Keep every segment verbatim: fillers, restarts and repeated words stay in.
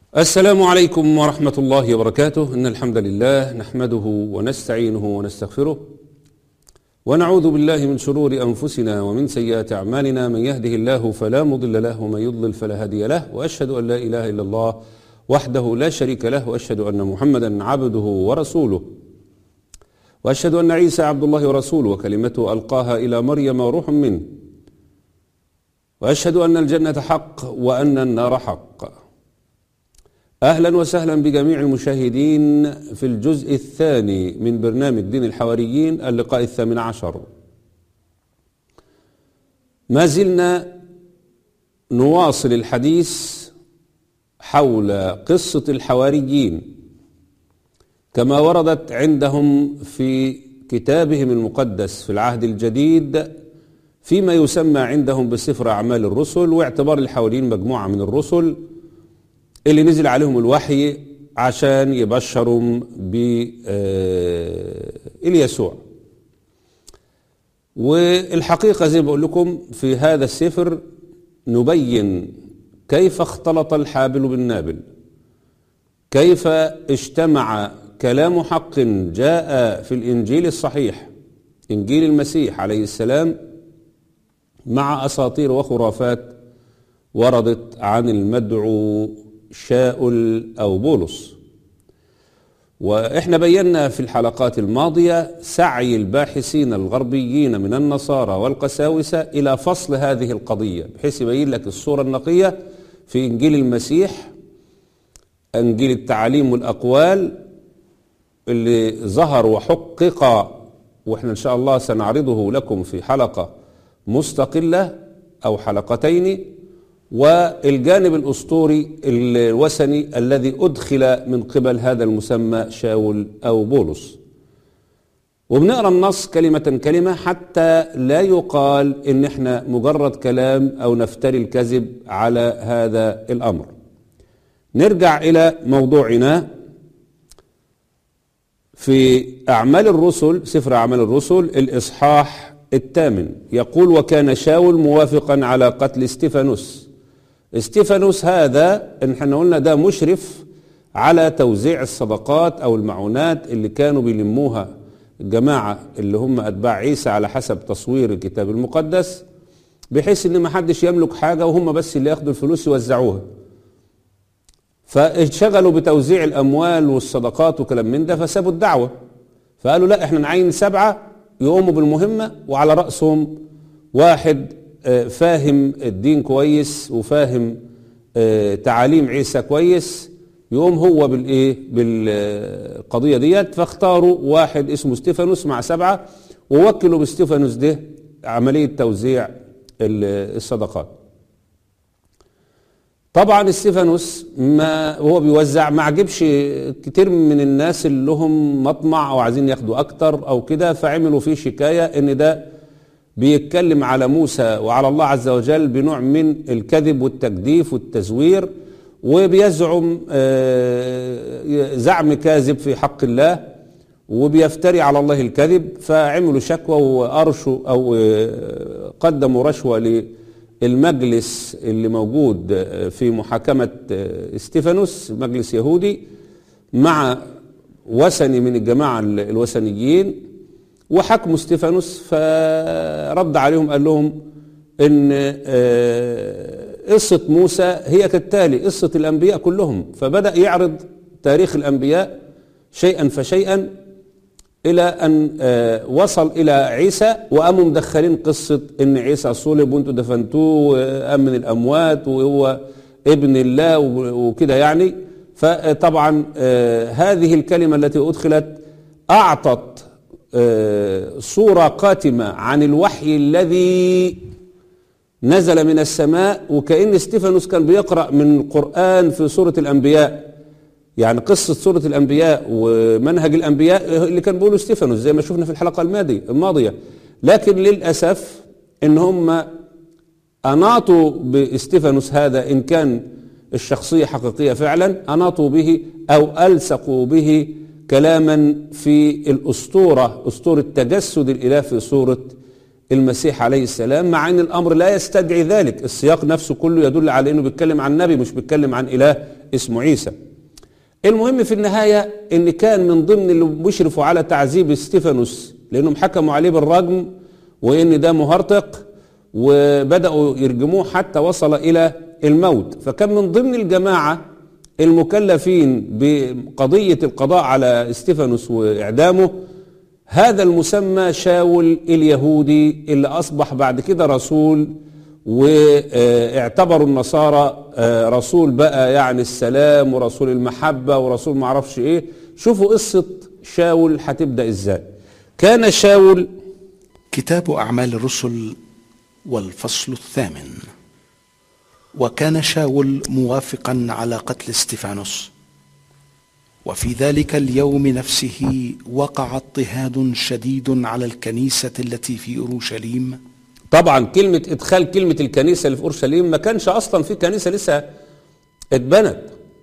السلام عليكم ورحمة الله وبركاته. إن الحمد لله نحمده ونستعينه ونستغفره ونعوذ بالله من شرور أنفسنا ومن سيئات أعمالنا. من يهده الله فلا مضل له ومن يضلل فلا هادي له، وأشهد أن لا إله إلا الله وحده لا شريك له، وأشهد أن محمدا عبده ورسوله، وأشهد أن عيسى عبد الله ورسوله وكلمته ألقاها إلى مريم وروح منه، وأشهد أن الجنة حق وأن النار حق. أهلا وسهلا بجميع المشاهدين في الجزء الثاني من برنامج دين الحواريين، اللقاء الثامن عشر. ما زلنا نواصل الحديث حول قصة الحواريين كما وردت عندهم في كتابهم المقدس في العهد الجديد فيما يسمى عندهم بسفر أعمال الرسل، واعتبار الحواريين مجموعة من الرسل اللي نزل عليهم الوحي عشان يبشروا باليسوع. والحقيقة زي ما بقول لكم في هذا السفر نبين كيف اختلط الحابل بالنابل، كيف اجتمع كلام حق جاء في الإنجيل الصحيح إنجيل المسيح عليه السلام مع أساطير وخرافات وردت عن المدعو شاؤل أو بولس. وإحنا بينا في الحلقات الماضية سعي الباحثين الغربيين من النصارى والقساوسة إلى فصل هذه القضية بحيث يبين لك الصورة النقية في إنجيل المسيح، إنجيل التعاليم والأقوال اللي ظهر وحقق، وإحنا إن شاء الله سنعرضه لكم في حلقة مستقلة أو حلقتين، والجانب الأسطوري الوثني الذي أدخل من قبل هذا المسمى شاول أو بولس. وبنقرأ النص كلمة كلمة حتى لا يقال إن احنا مجرد كلام أو نفتري الكذب على هذا الأمر. نرجع إلى موضوعنا في أعمال الرسل، سفر أعمال الرسل الإصحاح الثامن، يقول: وكان شاول موافقا على قتل استفانوس. استفانوس هذا ان احنا قلنا ده مشرف على توزيع الصدقات او المعونات اللي كانوا بيلموها الجماعة اللي هم اتباع عيسى على حسب تصوير الكتاب المقدس، بحيث ان ما حدش يملك حاجة وهم بس اللي ياخدوا الفلوس يوزعوها. فاشتغلوا بتوزيع الاموال والصدقات وكلام من ده، فسابوا الدعوة، فقالوا لا احنا نعين سبعة يقوموا بالمهمة وعلى رأسهم واحد فاهم الدين كويس وفاهم تعاليم عيسى كويس، يقوم هو بالايه بالقضية ديت. فاختاروا واحد اسمه استفانوس مع سبعة ووكلوا باستفانوس ده عملية توزيع الصدقات. طبعا استفانوس ما هو بيوزع ما عجبش كتير من الناس اللي لهم مطمع او عايزين ياخدوا اكتر او كده، فعملوا فيه شكاية ان ده بيتكلم على موسى وعلى الله عز وجل بنوع من الكذب والتجديف والتزوير، وبيزعم زعم كاذب في حق الله وبيفتري على الله الكذب. فعملوا شكوى وارشوا او قدموا رشوة للمجلس اللي موجود في محاكمة استفانوس، مجلس يهودي مع وثني من الجماعة الوثنيين، وحكموا استفانوس. فرد عليهم قال لهم ان قصة موسى هي كالتالي قصة الأنبياء كلهم. فبدأ يعرض تاريخ الأنبياء شيئا فشيئا إلى أن وصل إلى عيسى، وقاموا مدخلين قصة ان عيسى صلب وانتوا دفنتوه وقام من الأموات وهو ابن الله وكده يعني. فطبعا هذه الكلمة التي أدخلت أعطت صورة قاتمة عن الوحي الذي نزل من السماء، وكأن استفانوس كان بيقرأ من القرآن في سورة الأنبياء، يعني قصة سورة الأنبياء ومنهج الأنبياء اللي كان بيقولوا استفانوس زي ما شفنا في الحلقة الماضية. لكن للأسف إن هم أناطوا باستفانوس هذا، إن كان الشخصية حقيقية فعلا، أناطوا به أو ألصقوا به كلاما في الأسطورة، أسطورة تجسد الإله في سورة المسيح عليه السلام، مع ان الامر لا يستدعي ذلك. السياق نفسه كله يدل على انه بيتكلم عن نبي، مش بيتكلم عن اله اسمه عيسى. المهم في النهاية ان كان من ضمن اللي بيشرفوا على تعذيب استيفانوس، لانهم حكموا عليه بالرجم وان ده مهرطق، وبدأوا يرجموه حتى وصل الى الموت. فكان من ضمن الجماعة المكلفين بقضية القضاء على استيفانوس واعدامه هذا المسمى شاول اليهودي، اللي اصبح بعد كده رسول، واعتبروا النصارى رسول بقى يعني السلام ورسول المحبة ورسول معرفش ايه. شوفوا قصة شاول هتبدأ ازاي. كان شاول. كتاب أعمال الرسل والفصل الثامن. وكان شاول موافقا على قتل استفانوس، وفي ذلك اليوم نفسه وقع اضطهاد شديد على الكنيسة التي في أورشليم. طبعا كلمة ادخال كلمة الكنيسة اللي في أورشليم، ما كانش اصلا في كنيسة لسه اتبنت.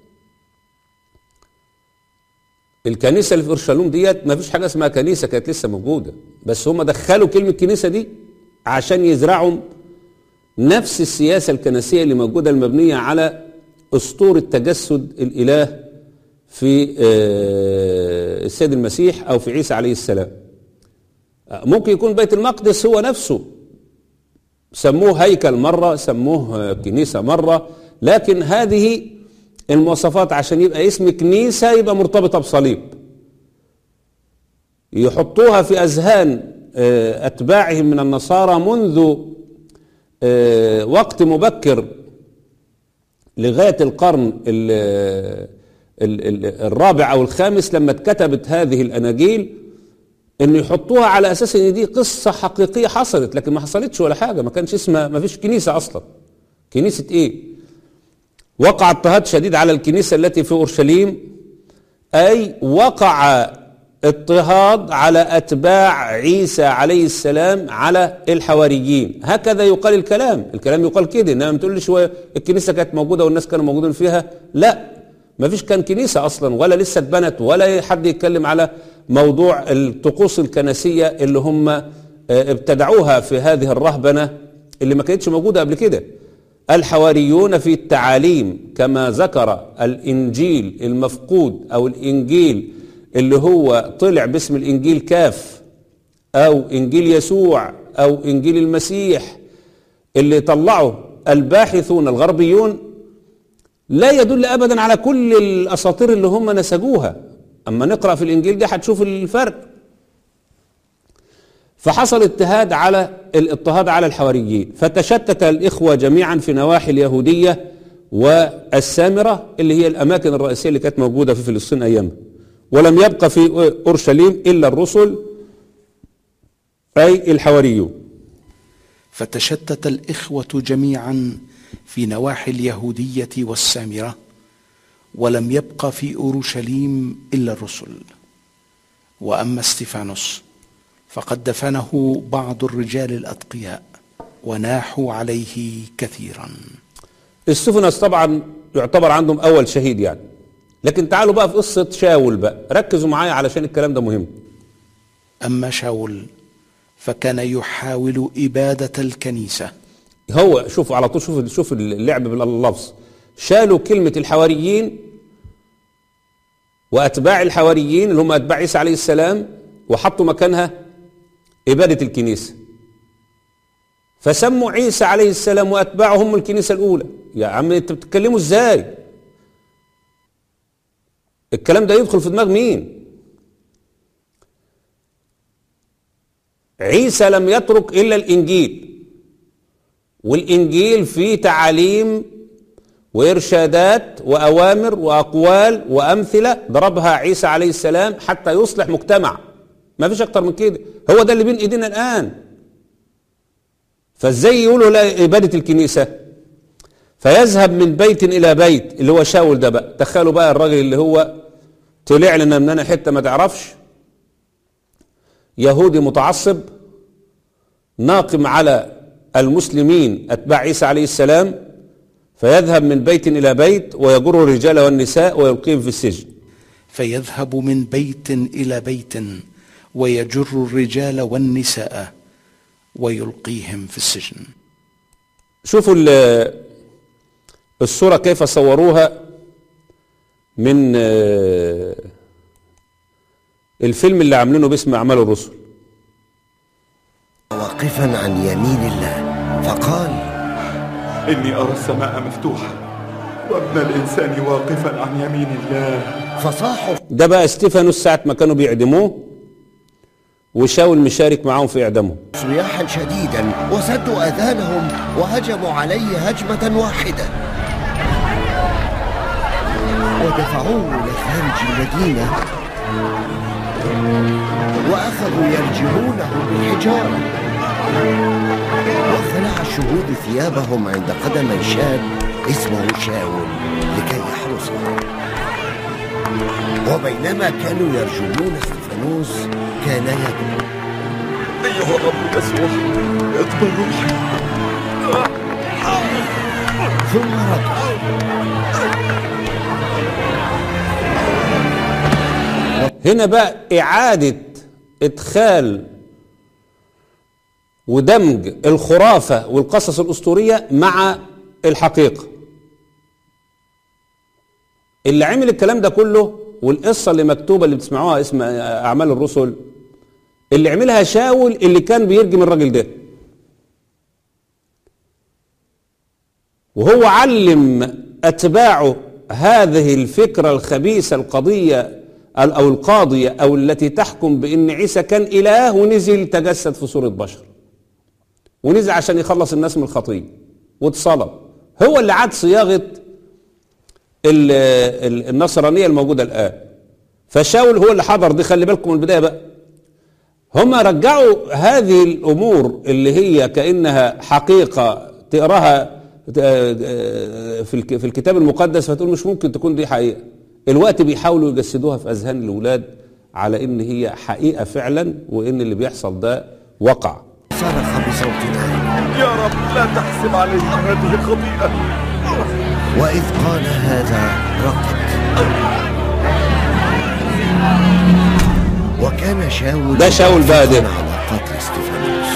الكنيسة اللي في أورشليم ديت ما فيش حاجة اسمها كنيسة، كانت لسه موجودة، بس هم دخلوا كلمة كنيسة دي عشان يزرعوا نفس السياسة الكنسية اللي موجودة المبنية على أسطورة تجسد الإله في السيد المسيح أو في عيسى عليه السلام. ممكن يكون بيت المقدس هو نفسه، سموه هيكل مرة، سموه كنيسة مرة، لكن هذه المواصفات عشان يبقى اسم كنيسة يبقى مرتبطة بصليب، يحطوها في أذهان أتباعهم من النصارى منذ وقت مبكر لغاية القرن الرابع أو الخامس لما اتكتبت هذه الأناجيل، إن يحطوها على أساس إن دي قصة حقيقية حصلت، لكن ما حصلتش ولا حاجة. ما كانش اسمها، ما فيش كنيسة أصلا. كنيسة إيه؟ وقع اضطهاد شديد على الكنيسة التي في أورشليم، أي وقع اضطهاد على أتباع عيسى عليه السلام على الحواريين. هكذا يقال الكلام. الكلام يقال كده، إنما ما تقولش الكنيسة كانت موجودة والناس كانوا موجودين فيها. لا، ما فيش كان كنيسة أصلا، ولا لسه اتبنت، ولا حد يتكلم على موضوع الطقوس الكنسية اللي هم ابتدعوها في هذه الرهبنة اللي ما كانتش موجودة قبل كده. الحواريون في التعاليم كما ذكر الإنجيل المفقود أو الإنجيل اللي هو طلع باسم الإنجيل كاف، أو إنجيل يسوع، أو إنجيل المسيح، اللي طلعه الباحثون الغربيون، لا يدل أبدا على كل الأساطير اللي هم نسجوها. أما نقرأ في الإنجيل ده هتشوف الفرق. فحصل اضطهاد على الاضطهاد على الحواريين، فتشتت الإخوة جميعا في نواحي اليهودية والسامرة اللي هي الأماكن الرئيسية اللي كانت موجودة في فلسطين أيامها، ولم يبقى في أورشليم إلا الرسل أي الحواريون. فتشتت الإخوة جميعا في نواحي اليهودية والسامرة، ولم يبق في أورشليم إلا الرسل. وأما استفانوس فقد دفنه بعض الرجال الأتقياء وناحوا عليه كثيرا. استفانوس طبعا يعتبر عندهم أول شهيد يعني. لكن تعالوا بقى في قصة شاول بقى، ركزوا معايا علشان الكلام ده مهم. أما شاول فكان يحاول إبادة الكنيسة. هو شوفوا على طول، شوفوا شوف اللعب باللفظ. شالوا كلمة الحواريين وأتباع الحواريين اللي هم أتباع عيسى عليه السلام، وحطوا مكانها إبادة الكنيسة، فسموا عيسى عليه السلام وأتباعه هم الكنيسة الأولى. يا عم أنت بتتكلموا إزاي؟ الكلام ده يدخل في دماغ مين؟ عيسى لم يترك إلا الإنجيل، والإنجيل فيه تعاليم وإرشادات وأوامر وأقوال وأمثلة ضربها عيسى عليه السلام حتى يصلح مجتمع. ما فيش أكتر من كده. هو ده اللي بين إيدينا الآن. فإزاي يقولوا لا إبادة الكنيسة؟ فيذهب من بيت إلى بيت، اللي هو شاول ده بقى. تخيلوا بقى الراجل اللي هو طلع لنا من أنا حتة ما تعرفش، يهودي متعصب ناقم على المسلمين أتباع عيسى عليه السلام، فيذهب من بيت إلى بيت ويجر الرجال والنساء ويلقيهم في السجن. فيذهب من بيت إلى بيت ويجر الرجال والنساء ويلقيهم في السجن. شوفوا الصورة كيف صوروها من الفيلم اللي عاملينه باسم أعمال الرسل. واقفا عن يمين الله فقال: إني أرى السماء مفتوحة وابن الإنسان واقفا عن يمين الله. فصاحوا. ده بقى استيفانوس ساعة ما كانوا بيعدموه وشاول مشارك معاهم في إعدامه. صياحا شديدا وسدوا أذانهم وهجموا عليه هجمة واحدة ودفعوه لخارج المدينة وأخذوا يرجمونه بالحجارة. وخلع الشهود ثيابهم عند قدمي شاب اسمه شاول لكي يحرسه. وبينما كانوا يرجمون استفانوس كان يدعو: أيها الرب يسوع اقبل روحي. ثم ركع. هنا بقى إعادة إدخال ودمج الخرافة والقصص الأسطورية مع الحقيقة. اللي عمل الكلام ده كله والقصة اللي مكتوبة اللي بتسمعوها اسم أعمال الرسل اللي عملها شاول اللي كان بيرجم الراجل ده، وهو علم أتباعه هذه الفكرة الخبيثة القضية أو القاضية أو التي تحكم بأن عيسى كان إله ونزل تجسد في صورة بشر ونزل عشان يخلص الناس من الخطية واتصلب. هو اللي عاد صياغة النصرانية الموجودة الآن. فشاول هو اللي حضر دي. خلي بالكم من البداية بقى، هم رجعوا هذه الأمور اللي هي كأنها حقيقة تقراها في الكتاب المقدس فتقول مش ممكن تكون دي حقيقة. الوقت بيحاولوا يجسدوها في أذهان الأولاد على إن هي حقيقة فعلا وإن اللي بيحصل ده وقع. صرخ بصوت عالي: يا رب لا تحسب علينا هذه الخطيئة. وإذ قال هذا رقد. وكان شاول ده شاول بقى ده على قتل استفانوس.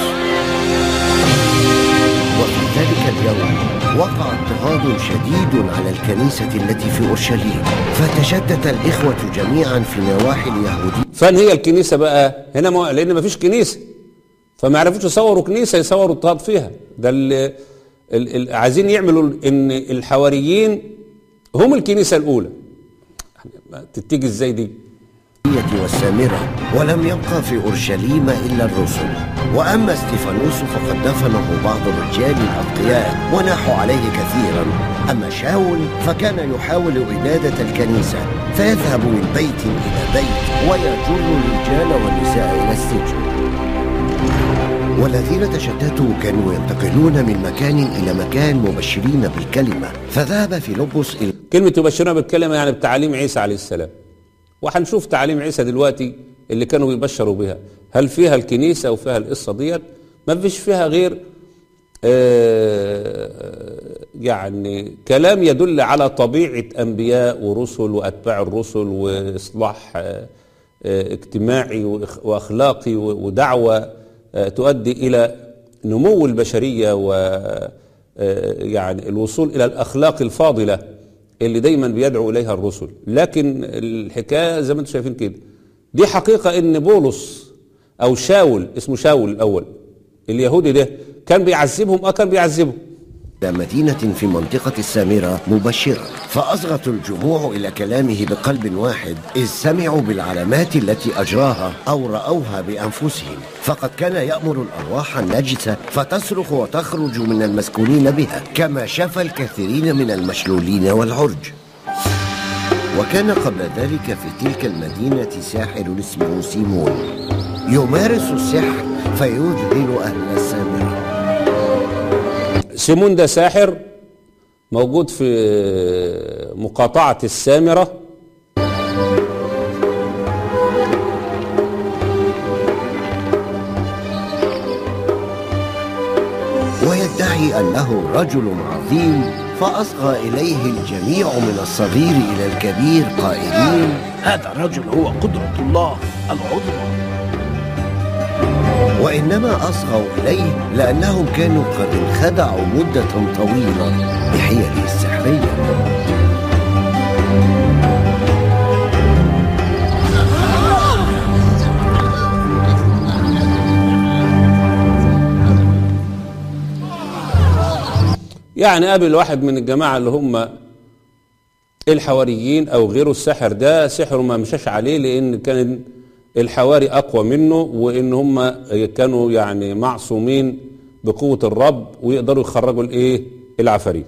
وفي ذلك اليوم وقع اضطهاد شديد على الكنيسة التي في أورشليم، فتشتت الإخوة جميعا في نواحي اليهودية. فين هي الكنيسة بقى هنا؟ ما لأن ما فيش كنيسة فما عرفوش يصوروا كنيسة يصوروا اضطهاد فيها. ده اللي عايزين يعملوا ان الحواريين هم الكنيسة الأولى. تتيجي ازاي دي؟ والسامرة. ولم يبقى في أورشليم إلا الرسل. وأما استفانوس فقد دفنه بعض الرجال الأتقياء وناحوا عليه كثيرا. أما شاول فكان يحاول إبادة الكنيسة فيذهب من بيت إلى بيت ويجر الرجال والنساء إلى السجن. والذين تشتتوا كانوا ينتقلون من مكان إلى مكان مبشرين بالكلمة. فذهب فيلبس إلى كلمة يبشرون بالكلمة يعني بتعاليم عيسى عليه السلام. وهنشوف تعاليم عيسى دلوقتي اللي كانوا بيبشروا بها، هل فيها الكنيسة وفيها القصة ديت؟ ما فيش فيها غير آه يعني كلام يدل على طبيعة أنبياء ورسل وأتباع الرسل وإصلاح آه اجتماعي وأخلاقي ودعوة آه تؤدي إلى نمو البشرية و يعني الوصول إلى الأخلاق الفاضلة اللي دايما بيدعو إليها الرسل. لكن الحكاية زي ما انتم شايفين كده، دي حقيقة ان بولس او شاول، اسمه شاول الاول اليهودي ده، كان بيعذبهم اه كان بيعذبهم مدينة في منطقة السامرة مبشرة. فأصغت الجموع إلى كلامه بقلب واحد إذ سمعوا بالعلامات التي أجراها أو رأوها بأنفسهم. فقد كان يأمر الأرواح النجسة فتصرخ وتخرج من المسكونين بها، كما شفى الكثيرين من المشلولين والعرج. وكان قبل ذلك في تلك المدينة ساحر اسمه سيمون يمارس السحر فيذهل أهل السامرة. سيمون ده ساحر موجود في مقاطعة السامرة، ويدعي أنه رجل عظيم، فأصغى إليه الجميع من الصغير إلى الكبير قائلين: هذا الرجل هو قدرة الله العظمى. وإنما أصغوا إليه لأنهم كانوا قد انخدعوا مدة طويلة بحيله السحرية. يعني قابل واحد من الجماعة اللي هم الحواريين أو غيره، السحر ده سحره ما مشاش عليه، لأن كان الحواري أقوى منه، وإن هم كانوا يعني معصومين بقوة الرب ويقدروا يخرجوا الإيه العفاريت.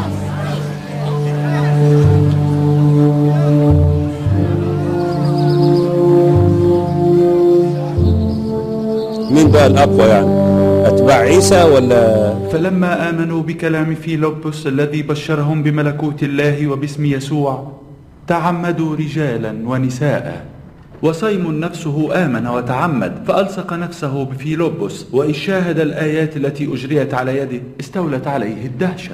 مين بقى الأقوى يعني؟ أتباع عيسى ولا؟ فلما آمنوا بكلام فيلبس الذي بشرهم بملكوت الله وباسم يسوع تعمدوا رجالا ونساء. وسيمون نفسه آمن وتعمد، فألصق نفسه بفيلبس، وإذ شاهد الآيات التي أجريت على يده استولت عليه الدهشة.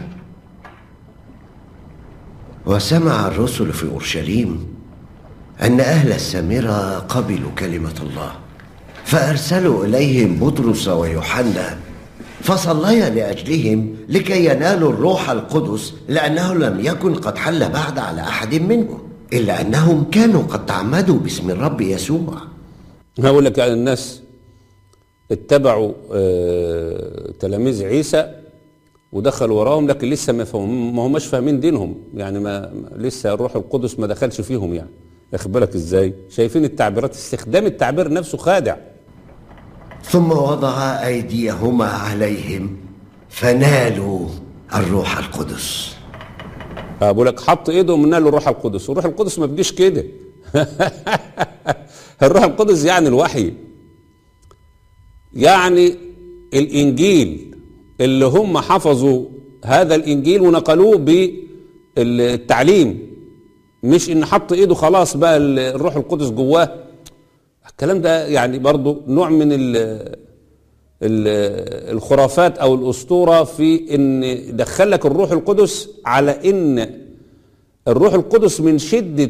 وسمع الرسل في أورشليم أن أهل السامرة قبلوا كلمة الله، فأرسلوا إليهم بطرس ويوحنا فصليا لأجلهم لكي ينالوا الروح القدس، لأنه لم يكن قد حل بعد على أحد منهم، إلا أنهم كانوا قد تعمدوا باسم الرب يسوع. هقول لك يعني الناس اتبعوا آه تلاميذ عيسى ودخلوا وراهم، لكن لسه ما فهم ما هماش فاهمين دينهم، يعني ما لسه الروح القدس ما دخلش فيهم. يعني واخد بالك ازاي؟ شايفين التعبيرات، استخدام التعبير نفسه خادع. ثم وضع أيديهما عليهم فنالوا الروح القدس. بقول لك حط ايدهم نالوا الروح القدس، والروح القدس ما بيجيش كده. الروح القدس يعني الوحي، يعني الانجيل اللي هم حفظوا هذا الانجيل ونقلوه بالتعليم، مش ان حط ايده خلاص بقى الروح القدس جواه. الكلام ده يعني برضو نوع من ال ال الخرافات او الاسطوره في ان دخلك الروح القدس، على ان الروح القدس من شده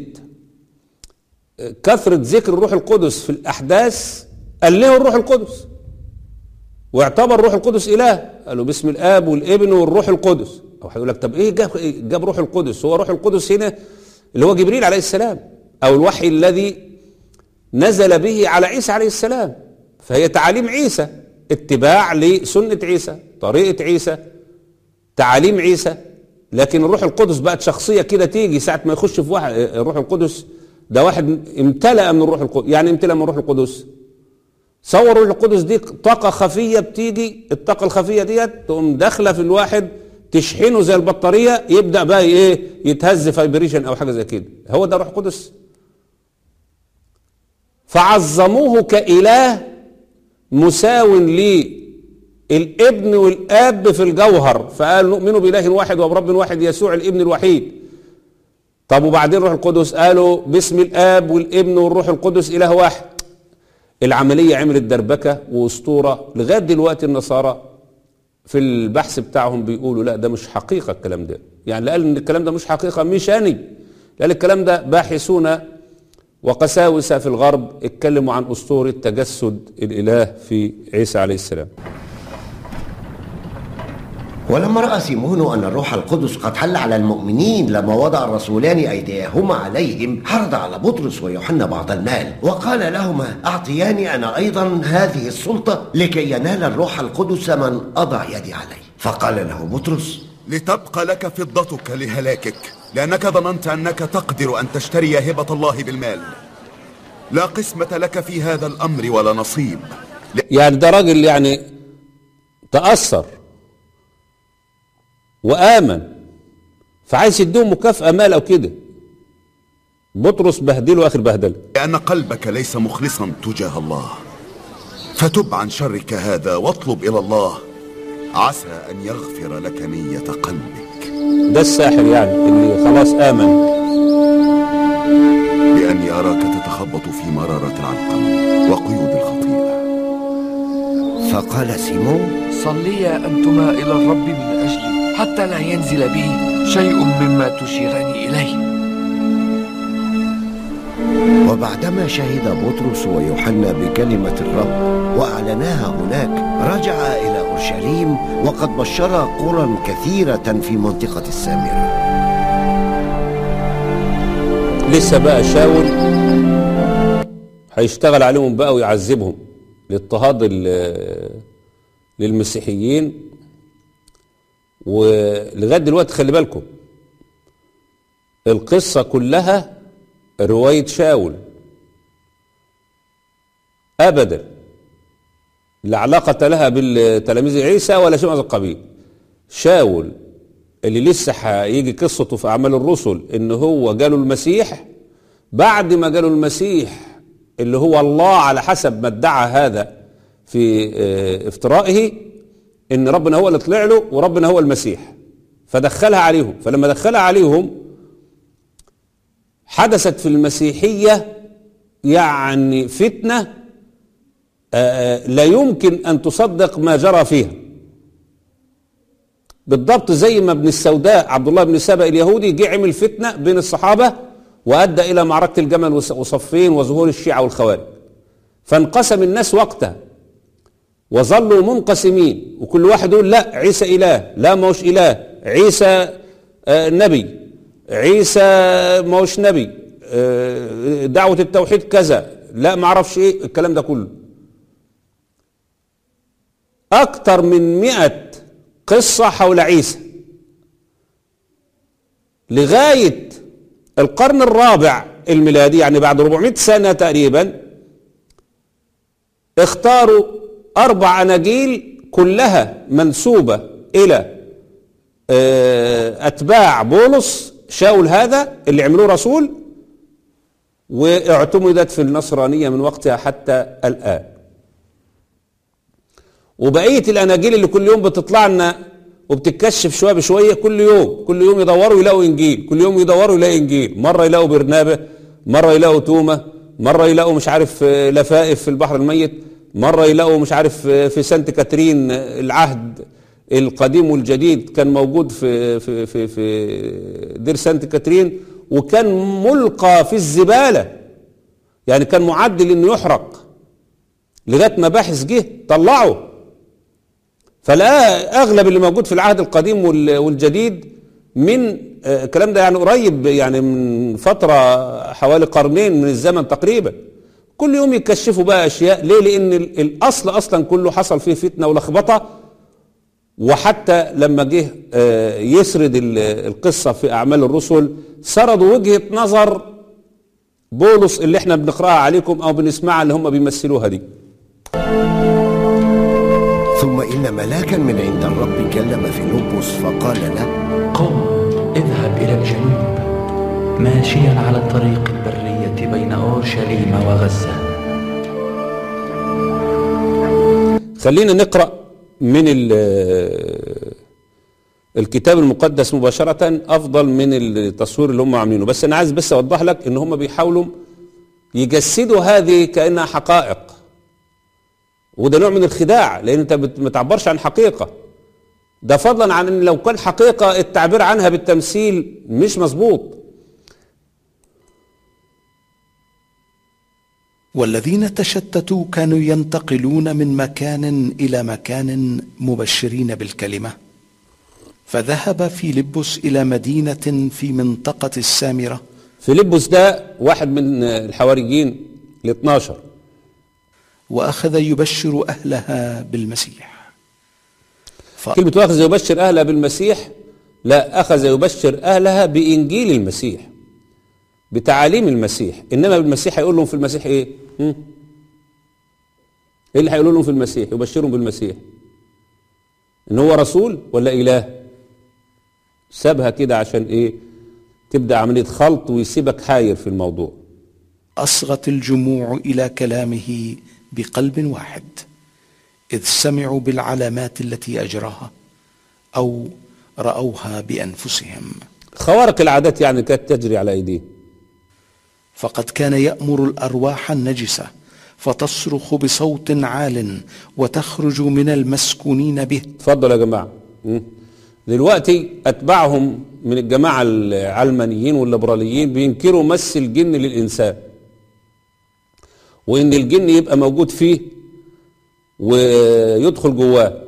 كثره ذكر الروح القدس في الاحداث قال له الروح القدس، واعتبر الروح القدس اله، قالوا باسم الاب والابن والروح القدس. او هيقول لك طب ايه جاب جاب روح القدس؟ هو روح القدس هنا اللي هو جبريل عليه السلام، او الوحي الذي نزل به على عيسى عليه السلام، فهي تعاليم عيسى، اتباع لسنة عيسى، طريقة عيسى، تعاليم عيسى. لكن الروح القدس بقت شخصية كده تيجي ساعة ما يخش في واحد. الروح القدس ده واحد امتلأ من الروح القدس. يعني امتلأ من الروح القدس، صور الروح القدس دي طاقة خفية بتيجي، الطاقة الخفية ديت تقوم داخلة في الواحد تشحنه زي البطارية، يبدأ بقى ايه يتهز فايبريشن او حاجة زي كده. هو ده روح القدس. فعظموه كإله مساو للابن والاب في الجوهر، فقال نؤمن بإله واحد وبرب واحد يسوع الابن الوحيد. طب وبعدين روح القدس قالوا باسم الاب والابن والروح القدس اله واحد. العملية عملت دربكة واسطورة لغاية دلوقتي. النصارى في البحث بتاعهم بيقولوا لا ده مش حقيقة الكلام ده. يعني اللي قال ان الكلام ده مش حقيقة مش أنا، لأن الكلام ده باحثون وقساوسة في الغرب اتكلموا عن أسطورة تجسد الإله في عيسى عليه السلام. ولما رأى سيمون أن الروح القدس قد حل على المؤمنين لما وضع الرسولان أيديهما عليهم، عرض على بطرس ويوحنا بعض المال وقال لهما أعطياني أنا أيضا هذه السلطة لكي ينال الروح القدس من أضع يدي عليه. فقال له بطرس لتبقى لك فضتك لهلاكك، لأنك ظننت أنك تقدر أن تشتري هبة الله بالمال. لا قسمة لك في هذا الأمر ولا نصيب. يعني ده راجل يعني تأثر وآمن، فعايز يديهم مكافأة مال أو كده. بطرس بهدله آخر بهدله، لأن قلبك ليس مخلصا تجاه الله، فتب عن شرك هذا واطلب إلى الله، عسى أن يغفر لك نية قلبك. ده الساحر يعني اللي خلاص آمن. لأني أراك تتخبط في مرارة العلقم وقيود الخطيئة. فقال سيمون صليا أنتما إلى الرب من أجلي حتى لا ينزل بي شيء مما تشيرني إليه. وبعدما شهد بطرس ويوحنا بكلمة الرب وأعلناها هناك، رجع إلى أورشليم وقد بشر قرى كثيرة في منطقة السامرة. لسه بقى شاول هيشتغل عليهم بقى ويعذبهم لاضطهاد للمسيحيين. ولغاية دلوقتي خلي بالكم القصة كلها رواية شاول أبدا، لا علاقة لها بالتلاميذ عيسى ولا شيء من هذا القبيل. شاول اللي لسه هيجي قصته في أعمال الرسل إن هو جاله المسيح، بعد ما جاله المسيح اللي هو الله على حسب ما ادعى هذا في افترائه، إن ربنا هو اللي طلع له وربنا هو المسيح، فدخلها عليهم. فلما دخلها عليهم حدثت في المسيحية يعني فتنة لا يمكن أن تصدق ما جرى فيها، بالضبط زي ما ابن السوداء عبد الله بن سبأ اليهودي جه عمل فتنة بين الصحابة وأدى إلى معركة الجمل وصفين وظهور الشيعة والخوارج، فانقسم الناس وقتها وظلوا منقسمين، وكل واحد يقول لا عيسى إله، لا ما هوش إله، عيسى آه نبي، عيسى ما هوش نبي، آه دعوة التوحيد كذا، لا ما اعرفش ايه الكلام ده كله. أكثر من مئة قصة حول عيسى لغاية القرن الرابع الميلادي، يعني بعد أربعمائة سنة تقريبا، اختاروا أربع أناجيل كلها منسوبة إلى أتباع بولس شاول هذا اللي عملوه رسول، واعتمدت في النصرانية من وقتها حتى الآن. وبقية الأناجيل اللي كل يوم بتطلع لنا وبتتكشف شوية بشوية، كل يوم كل يوم يدوروا يلاقوا إنجيل، كل يوم يدوروا يلاقوا إنجيل، مرة يلاقوا برنابة، مرة يلاقوا تومة، مرة يلاقوا مش عارف لفائف في البحر الميت، مرة يلاقوا مش عارف في سانت كاترين العهد القديم والجديد كان موجود في في في في دير سانت كاترين، وكان ملقى في الزبالة، يعني كان معدل انه يحرق، لغايه ما باحث جه طلعه. فلا اغلب اللي موجود في العهد القديم والجديد من الكلام ده يعني قريب، يعني من فتره حوالي قرنين من الزمن تقريبا. كل يوم يكشفوا بقى اشياء. ليه؟ لان الاصل اصلا كله حصل فيه فتنه ولخبطه. وحتى لما جه يسرد القصه في اعمال الرسل سردوا وجهه نظر بولس اللي احنا بنقراها عليكم او بنسمعها اللي هم بيمثلوها دي. ثم إن ملاكا من عند الرب كلم فيلبس فقال له: قم اذهب إلى الجنوب ماشيا على الطريق البرية بين أورشليم وغزة. خلينا نقرأ من الكتاب المقدس مباشرة أفضل من التصوير اللي هم عاملينه. بس أنا عايز بس أوضح لك إن هم بيحاولوا يجسدوا هذه كأنها حقائق، وده نوع من الخداع، لأن أنت ما تعبرش عن حقيقة. ده فضلا عن أن لو كان حقيقة التعبير عنها بالتمثيل مش مظبوط. والذين تشتتوا كانوا ينتقلون من مكان إلى مكان مبشرين بالكلمة. فذهب فيلبس إلى مدينة في منطقة السامرة. فيلبس ده واحد من الحواريين الاثناشر، وأخذ يبشر أهلها بالمسيح. ف... كلمة أخذ يبشر أهلها بالمسيح، لا، أخذ يبشر أهلها بإنجيل المسيح، بتعاليم المسيح. إنما بالمسيح هيقول لهم في المسيح إيه؟ هم؟ إيه اللي هيقولوا لهم في المسيح؟ يبشرهم بالمسيح إن هو رسول ولا إله؟ سابها كده عشان إيه؟ تبدأ عملية خلط ويسيبك حاير في الموضوع. أصغت الجموع إلى كلامه بقلب واحد، إذ سمعوا بالعلامات التي أجراها أو رأوها بأنفسهم. خوارق العادات يعني كانت تجري على أيديه. فقد كان يأمر الأرواح النجسة فتصرخ بصوت عال وتخرج من المسكونين به. تفضل يا جماعة. دلوقتي أتباعهم من الجماعة العلمانيين والليبراليين بينكروا مس الجن للإنسان. وإن الجن يبقى موجود فيه ويدخل جواه.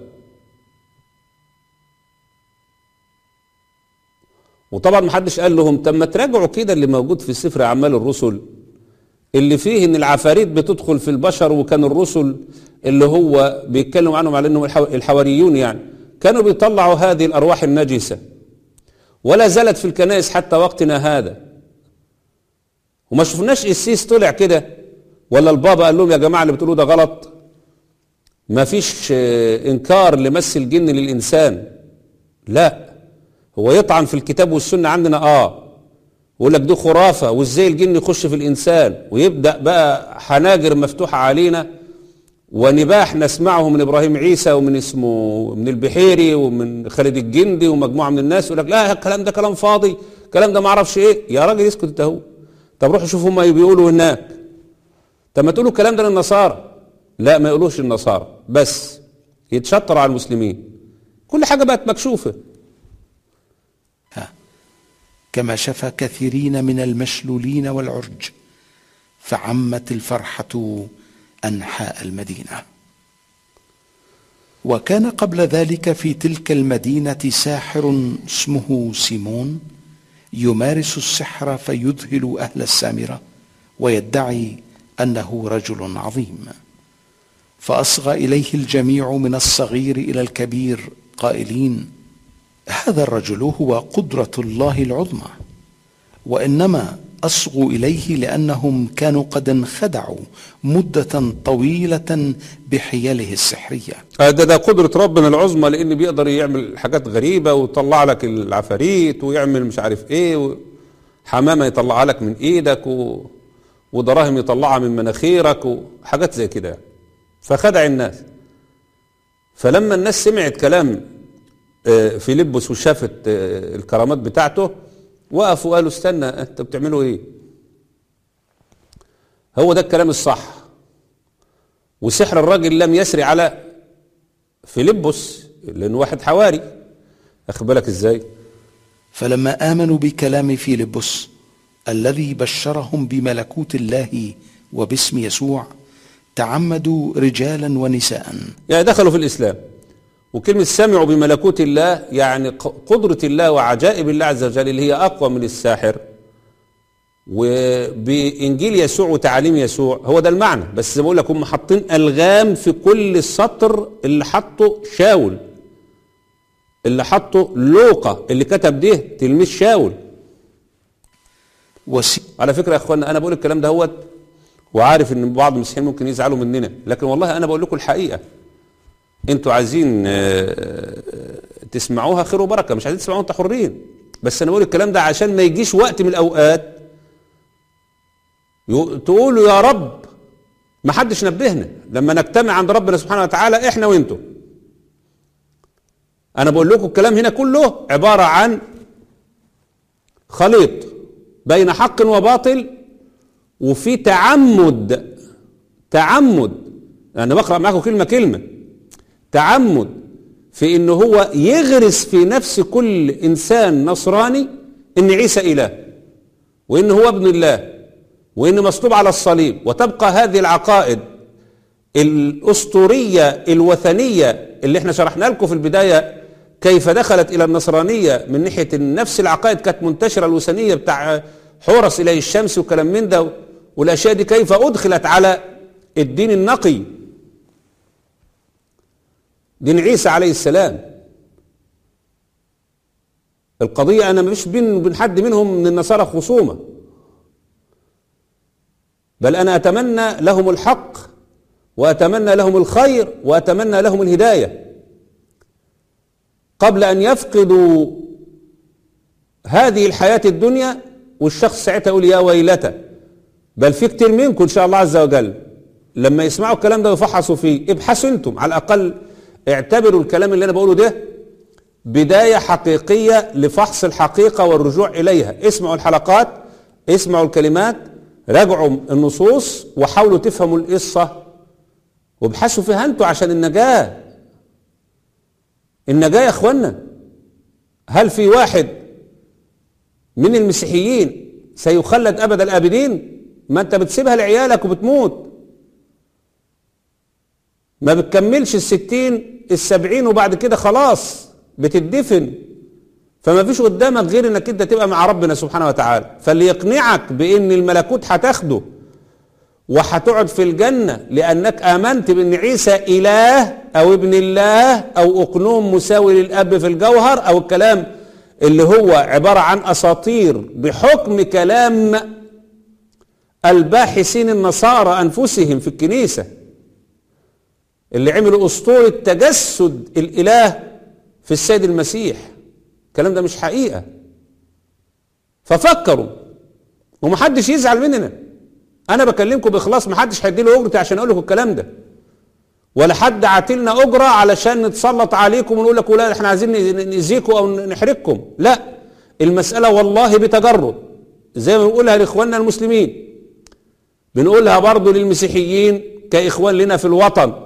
وطبعا محدش قال لهم طب ما تراجعوا كده اللي موجود في سفر أعمال الرسل اللي فيه إن العفاريت بتدخل في البشر، وكان الرسل اللي هو بيتكلم عنهم على أنهم الحواريون يعني كانوا بيطلعوا هذه الأرواح النجسة، ولا زالت في الكنائس حتى وقتنا هذا. وما شفناش السيس طلع كده ولا البابا قال لهم يا جماعة اللي بتقولوا ده غلط، ما فيش إنكار لمس الجن للإنسان. لا، هو يطعن في الكتاب والسنة عندنا آه ويقول لك دي خرافة وإزاي الجن يخش في الإنسان، ويبدأ بقى حناجر مفتوحة علينا ونباح نسمعه من إبراهيم عيسى ومن اسمه من البحيري ومن خالد الجندي ومجموعة من الناس يقول لك لا الكلام ده كلام فاضي، الكلام ده ما اعرفش ايه. يا راجل اسكت انت اهو. طب روحوا شوفوا هم بيقولوا هناك. طب ما تقولوا الكلام ده للنصارى. لا ما يقولوش للنصارى، بس يتشطر على المسلمين. كل حاجة بقت مكشوفة. كما شفى كثيرين من المشلولين والعرج، فعمت الفرحة أنحاء المدينة. وكان قبل ذلك في تلك المدينة ساحر اسمه سيمون يمارس السحر فيذهل أهل السامرة ويدعي أنه رجل عظيم، فأصغى إليه الجميع من الصغير إلى الكبير قائلين هذا الرجل هو قدرة الله العظمى، وإنما أصغوا إليه لأنهم كانوا قد انخدعوا مدة طويلة بحيله السحرية. ده ده قدرة ربنا العظمى، لأن بيقدر يعمل حاجات غريبة ويطلع لك العفاريت ويعمل مش عارف إيه، حمامة يطلعها لك من إيدك و... ودراهم يطلعها من مناخيرك وحاجات زي كده. فخدع الناس. فلما الناس سمعت كلام فيلبس وشافت الكرامات بتاعته وقفوا قالوا استنى انت بتعملوا ايه؟ هو ده الكلام الصح. وسحر الراجل لم يسري على فيلبس لانه واحد حواري. اخد بالك ازاي؟ فلما آمنوا بكلام فيلبس الذي بشرهم بملكوت الله وباسم يسوع تعمدوا رجالا ونساء، يعني دخلوا في الإسلام. وكلمة سمعوا بملكوت الله يعني قدرة الله وعجائب الله عز وجل اللي هي أقوى من الساحر، وبإنجيل يسوع وتعاليم يسوع. هو ده المعنى. بس زي ما بقول لك هم حاطين ألغام في كل سطر. اللي حطه شاول، اللي حطه لوقا، اللي كتب ده تلميذ شاول. وسي... على فكرة يا أخوانا أنا بقول الكلام ده هو، وعارف إن بعض المسيحيين ممكن يزعلوا مننا، لكن والله أنا بقول لكم الحقيقة. انتوا عايزين تسمعوها خير وبركه، مش عايزين تسمعوها انتوا حرين. بس انا بقول الكلام ده عشان ما يجيش وقت من الاوقات تقولوا يا رب ما حدش نبهنا لما نجتمع عند ربنا سبحانه وتعالى احنا وانتوا. انا بقول لكم الكلام هنا كله عباره عن خليط بين حق وباطل، وفي تعمد تعمد انا يعني بقرا معاكم كلمه كلمه تعمد في انه هو يغرس في نفس كل انسان نصراني ان عيسى اله، وان هو ابن الله، وان مصلوب على الصليب. وتبقى هذه العقائد الاسطوريه الوثنيه اللي احنا شرحنا لكم في البدايه كيف دخلت الى النصرانيه من ناحيه نفس العقائد كانت منتشره الوثنيه بتاع حورس الى الشمس وكلام من ده، والاشياء دي كيف ادخلت على الدين النقي دين عيسى عليه السلام. القضية أنا مش بين بين حد منهم من النصارى خصومة، بل أنا أتمنى لهم الحق وأتمنى لهم الخير وأتمنى لهم الهداية قبل أن يفقدوا هذه الحياة الدنيا. والشخص ساعتها يقول يا ويلته. بل في كتير منكم إن شاء الله عز وجل لما يسمعوا الكلام ده ويفحصوا فيه ابحثوا أنتم، على الأقل اعتبروا الكلام اللي أنا بقوله ده بداية حقيقية لفحص الحقيقة والرجوع إليها. اسمعوا الحلقات، اسمعوا الكلمات، راجعوا النصوص، وحاولوا تفهموا القصة وابحثوا فيها أنتوا عشان النجاة. النجاة يا أخوانا. هل في واحد من المسيحيين سيخلد أبد الآبدين؟ ما أنت بتسيبها لعيالك وبتموت. ما بتكملش الستين السبعين وبعد كده خلاص بتدفن، فما فيش قدامك غير انك انت تبقى مع ربنا سبحانه وتعالى. فاللي يقنعك بان الملكوت هتاخده وهتقعد في الجنة لانك امنت بان عيسى اله او ابن الله او اقنوم مساوي للاب في الجوهر، او الكلام اللي هو عبارة عن اساطير بحكم كلام الباحثين النصارى انفسهم في الكنيسة اللي عملوا اسطورة تجسد الاله في السيد المسيح، الكلام ده مش حقيقة. ففكروا ومحدش يزعل مننا، انا بكلمكم باخلاص، محدش هيديله اجرتي عشان اقول لكم الكلام ده، ولا حد عاتلنا اجره علشان نتسلط عليكم ونقول لكم لا احنا عايزين نأذيكم او نحرجكم. لا، المسألة والله بتجرد، زي ما بنقولها لاخواننا المسلمين بنقولها برضو للمسيحيين كاخوان لنا في الوطن.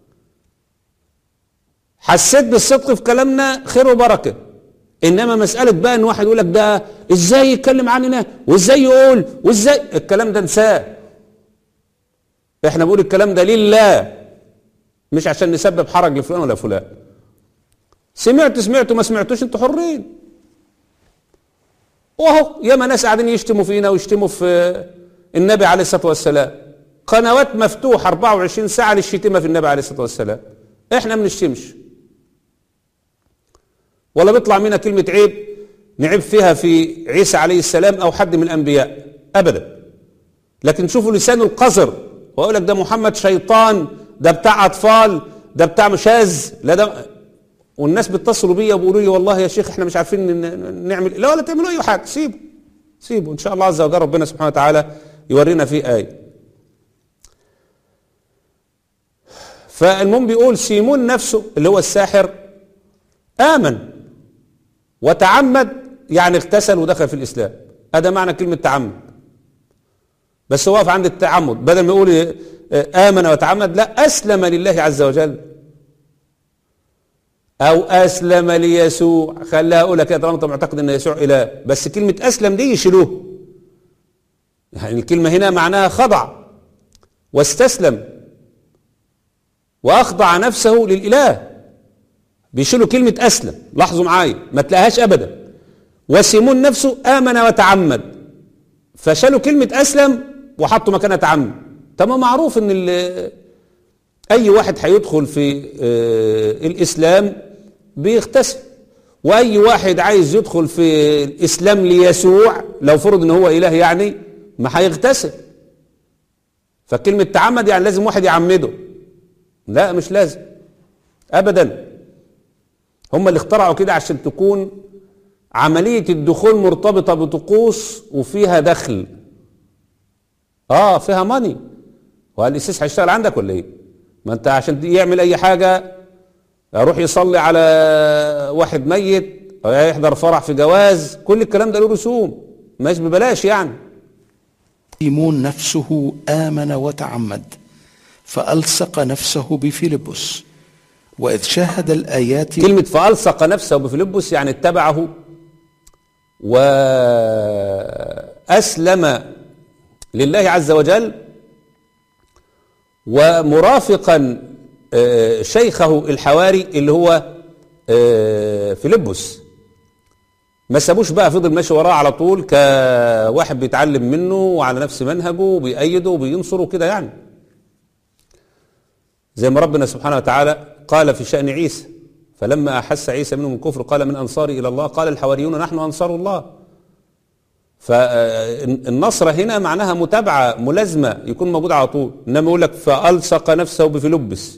حسيت بالصدق في كلامنا خير وبركه، انما مسألة بقى ان واحد يقول لك ده ازاي يتكلم عننا وازاي يقول وازاي، الكلام ده انساه. احنا بنقول الكلام ده لله، مش عشان نسبب حرج لفلان ولا فلان. سمعت سمعتوا ما سمعتوش انتوا حرين. واهو ياما ناس قاعدين يشتموا فينا ويشتموا في النبي عليه الصلاة والسلام، قنوات مفتوحة أربعة وعشرين ساعة للشتيمة في النبي عليه الصلاة والسلام. احنا ما بنشتمش ولا بيطلع منا كلمة عيب نعيب فيها في عيسى عليه السلام أو حد من الأنبياء أبدا. لكن شوفوا لسان القذر وأقول لك ده محمد شيطان، ده بتاع أطفال، ده بتاع مشاذ، لا ده. والناس بيتصلوا بيا وبيقولوا لي والله يا شيخ احنا مش عارفين نعمل، لا ولا تعملوا أي حاجة، سيبوا سيبوا إن شاء الله عز وجل ربنا سبحانه وتعالى يورينا فيه آية. فالمهم بيقول سيمون نفسه اللي هو الساحر آمن وتعمد، يعني اغتسل ودخل في الإسلام. هذا معنى كلمة تعمد، بس هو واقف عند التعمد، بدل ما يقول آمن وتعمد لا، أسلم لله عز وجل أو أسلم ليسوع. خليها أقولها كده طالما أنت معتقد أن يسوع إله، بس كلمة أسلم دي يشيلوه، يعني الكلمة هنا معناها خضع واستسلم وأخضع نفسه للإله، بيشيلوا كلمة أسلم. لاحظوا معايا ما تلاقيهاش أبدا. وسيمون نفسه آمن وتعمد، فشالوا كلمة أسلم وحطوا مكانها تعمد. طب ما معروف ان أي واحد هيدخل في الإسلام بيغتسل، وأي واحد عايز يدخل في الإسلام ليسوع لو فرض ان هو إله يعني ما هيغتسل. فكلمة تعمد يعني لازم واحد يعمده، لا مش لازم أبدا. هم اللي اخترعوا كده عشان تكون عملية الدخول مرتبطة بطقوس وفيها دخل، اه فيها ماني. والإسيس هيشتغل عندك ولا ايه؟ ما انت عشان يعمل اي حاجة يروح يصلي على واحد ميت او يحضر فرح في جواز، كل الكلام ده له رسوم، مش ببلاش يعني. سيمون نفسه آمن وتعمد فألصق نفسه بفيلبس، وإذ شاهد الآيات. كلمة فألصق نفسه بفيلبس يعني اتبعه وأسلم لله عز وجل، ومرافقا شيخه الحواري اللي هو فيلبس. ما سابوش بقى، فضل ماشي وراه على طول كواحد بيتعلم منه وعلى نفس منهجه وبيأيده وبينصره كده، يعني زي ما ربنا سبحانه وتعالى قال في شأن عيسى: فلما أحس عيسى منهم الكفر قال من أنصاري إلى الله قال الحواريون نحن أنصار الله. فالنصر هنا معناها متابعة ملازمة، يكون موجود على طول. إنما يقول لك فألصق نفسه بفيلبس،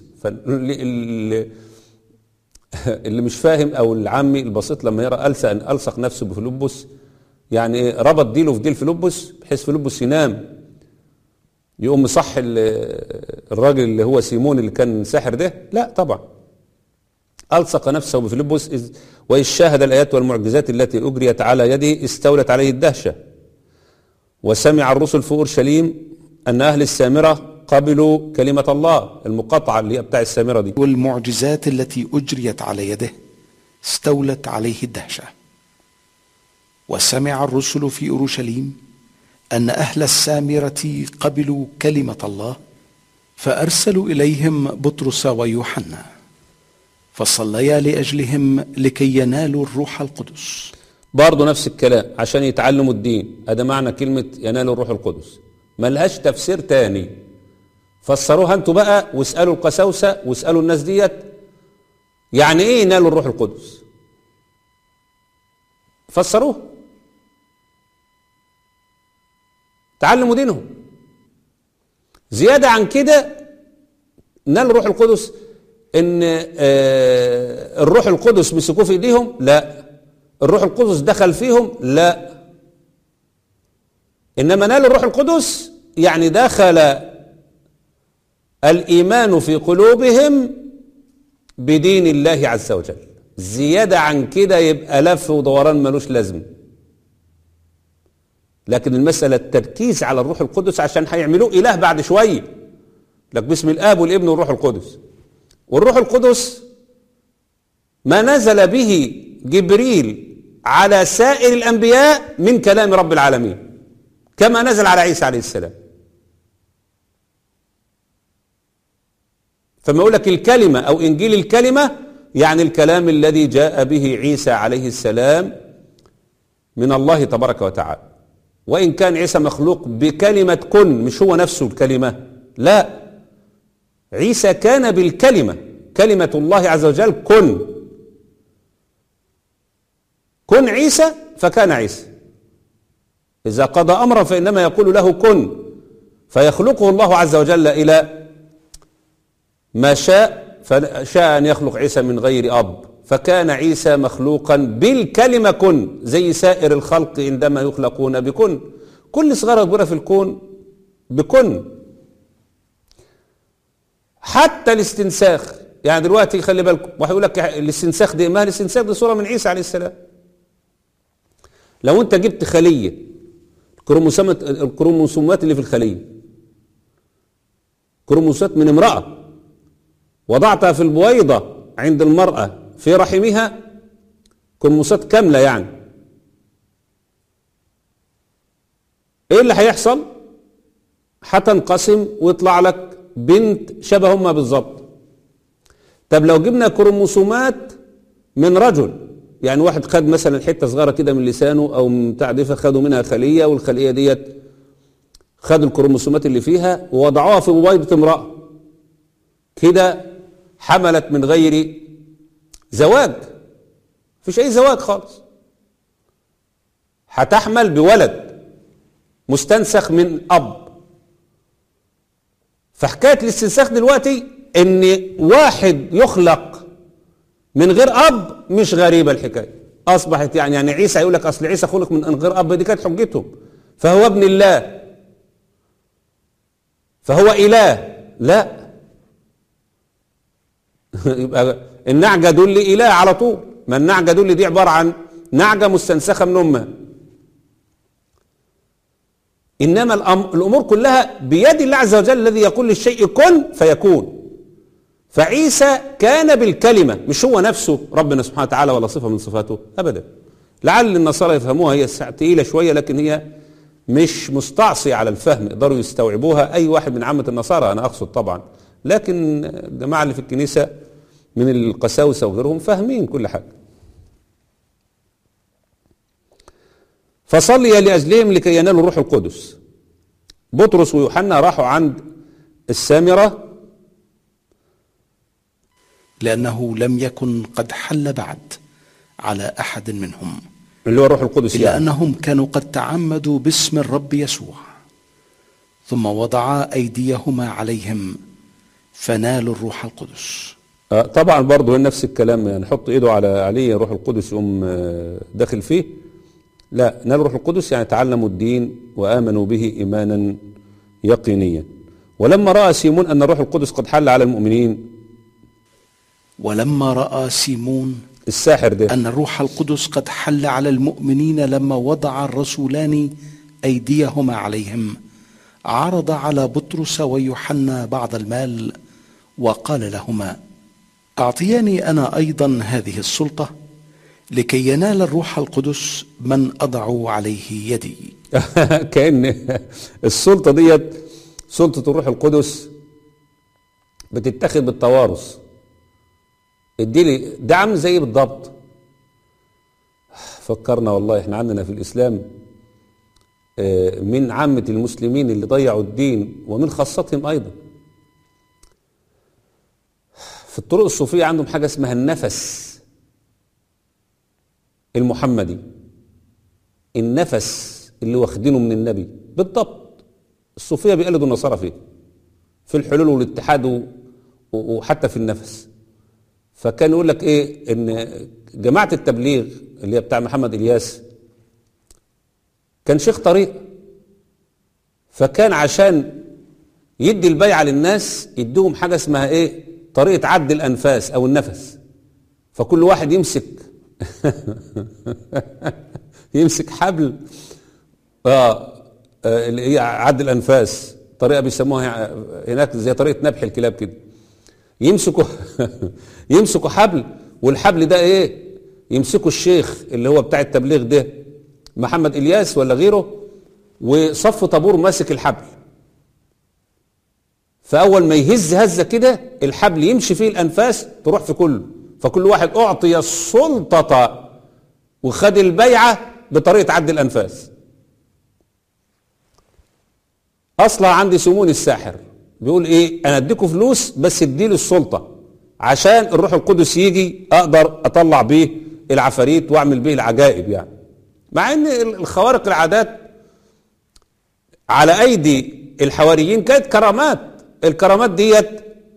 اللي مش فاهم أو العامي البسيط لما يرى ألصق أن ألصق نفسه بفيلبس يعني ربط ديله في ديل فيلبس بحيث فيلبس ينام، يقوم مصح الراجل اللي هو سيمون اللي كان ساحر ده. لا طبعا، ألصق نفسه بفيلبس وإذ شاهد الآيات والمعجزات التي أجريت على يده استولت عليه الدهشة، وسمع الرسل في أورشليم أن أهل السامرة قبلوا كلمة الله، المقاطعة اللي هي بتاع السامرة دي. والمعجزات التي أجريت على يده استولت عليه الدهشة، وسمع الرسل في أورشليم أن أهل السامرة قبلوا كلمة الله، فأرسلوا إليهم بطرس ويوحنا فصليا لأجلهم لكي ينالوا الروح القدس. برضه نفس الكلام، عشان يتعلموا الدين. هذا معنى كلمة ينالوا الروح القدس، ما لهاش تفسير تاني. فسروها انتوا بقى، واسألوا القساوسة واسألوا الناس ديت يعني ايه ينالوا الروح القدس، فسروه، تعلموا دينهم. زيادة عن كده، نال الروح القدس ان آه الروح القدس مسكوه في ايديهم؟ لا. الروح القدس دخل فيهم؟ لا. انما نال الروح القدس يعني دخل الايمان في قلوبهم بدين الله عز وجل. زيادة عن كده يبقى لف ودوران ملوش لازمه. لكن المسألة التركيز على الروح القدس عشان هيعملوه إله بعد شوية، لك باسم الآب والابن والروح القدس. والروح القدس ما نزل به جبريل على سائر الأنبياء من كلام رب العالمين، كما نزل على عيسى عليه السلام. فما يقول لك الكلمة أو إنجيل الكلمة، يعني الكلام الذي جاء به عيسى عليه السلام من الله تبارك وتعالى. وإن كان عيسى مخلوق بكلمة كن، مش هو نفسه الكلمة، لا، عيسى كان بالكلمة، كلمة الله عز وجل كن. كن عيسى فكان عيسى. إذا قضى أمرا فإنما يقول له كن، فيخلقه الله عز وجل إلى ما شاء. فشاء أن يخلق عيسى من غير أب، فكان عيسى مخلوقا بالكلمة كن، زي سائر الخلق عندما يخلقون بكن. كل صغيرة كبيرة في الكون بكن. حتى الاستنساخ، يعني دلوقتي خلي بالكم، واحد يقول لك الاستنساخ دي، ما الاستنساخ دي صورة من عيسى عليه السلام. لو انت جبت خلية، الكروموسومات الكروموسومات اللي في الخلية، كروموسومات من امرأة، وضعتها في البويضة عند المرأة في رحمها، كروموسومات كاملة، يعني ايه اللي هيحصل؟ هتنقسم ويطلع لك بنت شبه امها بالظبط. طب لو جبنا كروموسومات من رجل، يعني واحد خد مثلا حته صغيره كده من لسانه او من بتاع دي، فخدوا منها خليه، والخليه ديت خدوا الكروموسومات اللي فيها ووضعوها في بويضه امراه، كده حملت من غير زواج، مفيش اي زواج خالص، هتحمل بولد مستنسخ من اب. فحكايه الاستنساخ دلوقتي ان واحد يخلق من غير اب مش غريبه الحكايه، اصبحت يعني يعني عيسى يقول لك اصل عيسى خلق من غير اب، دي كانت حجتهم، فهو ابن الله، فهو اله. لا يبقى النعجه دول اله على طول، ما النعجه دول دي عباره عن نعجه مستنسخه من امها. انما الامور كلها بيد الله عز وجل الذي يقول للشيء كن فيكون. فعيسى كان بالكلمه، مش هو نفسه ربنا سبحانه وتعالى ولا صفه من صفاته ابدا. لعل النصارى يفهموها، هي ثقيله شويه لكن هي مش مستعصيه على الفهم، يقدروا يستوعبوها اي واحد من عامه النصارى، انا اقصد طبعا، لكن الجماعه اللي في الكنيسه من القساوسه وغيرهم فاهمين كل حاجه. فصلي لاجلهم لكي ينالوا الروح القدس. بطرس ويوحنا راحوا عند السامره لأنه لم يكن قد حل بعد على أحد منهم، اللي هو الروح القدس، يعني لأنهم كانوا قد تعمدوا باسم الرب يسوع، ثم وضعا أيديهما عليهم فنالوا الروح القدس. آه طبعا برضه نفس الكلام، يعني حط ايده على عليه الروح القدس يقوم آه داخل فيه. لا، نالوا الروح القدس يعني تعلموا الدين وآمنوا به إيمانا يقينيا. ولما رأى سيمون أن الروح القدس قد حل على المؤمنين، ولما رأى سيمون الساحر ده أن الروح القدس قد حل على المؤمنين لما وضع الرسولان أيديهما عليهم، عرض على بطرس ويوحنا بعض المال وقال لهما: أعطياني أنا أيضا هذه السلطة لكي ينال الروح القدس من أضع عليه يدي. كأن السلطة ديت سلطة الروح القدس بتتاخد بالتوارث. اديلي ده عامل زي بالضبط. فكرنا والله احنا عندنا في الاسلام من عامة المسلمين اللي ضيعوا الدين ومن خاصتهم ايضا. في الطرق الصوفية عندهم حاجة اسمها النفس المحمدي، النفس اللي واخدينه من النبي بالضبط. الصوفية بيقلدوا النصارى فيه في الحلول والاتحاد وحتى في النفس. فكان يقول لك ايه ان جماعة التبليغ اللي هي بتاع محمد إلياس كان شيخ طريق، فكان عشان يدي البيعة للناس يديهم حاجة اسمها ايه طريقة عد الأنفاس أو النفس. فكل واحد يمسك يمسك حبل اه اللي هي عد الأنفاس، طريقة بيسموها هناك زي طريقة نبح الكلاب كده. يمسكوا يمسكوا حبل، والحبل ده ايه يمسكوا الشيخ اللي هو بتاع التبليغ ده محمد إلياس ولا غيره، وصف طابور ماسك الحبل. فأول ما يهز هزة كده الحبل يمشي فيه الأنفاس تروح في كله. فكل واحد أعطي السلطة وخد البيعة بطريقة عد الأنفاس. أصلا عندي سمون الساحر بيقول إيه أنا أديكوا فلوس بس اديلي السلطة عشان الروح القدس يجي أقدر أطلع بيه العفاريت وأعمل بيه العجائب يعني. مع أن الخوارق العادات على أيدي الحواريين كانت كرامات. الكرامات ديت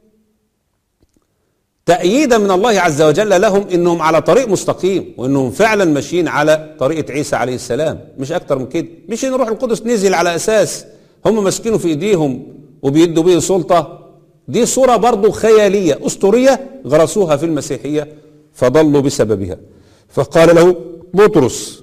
تأييدا من الله عز وجل لهم انهم على طريق مستقيم وانهم فعلا ماشيين على طريقة عيسى عليه السلام، مش اكتر من كده. مش ان روح القدس نزل على اساس هم ماسكينه في ايديهم وبيدوا بيه سلطة. دي صورة برضو خيالية اسطورية غرسوها في المسيحية فضلوا بسببها. فقال له بطرس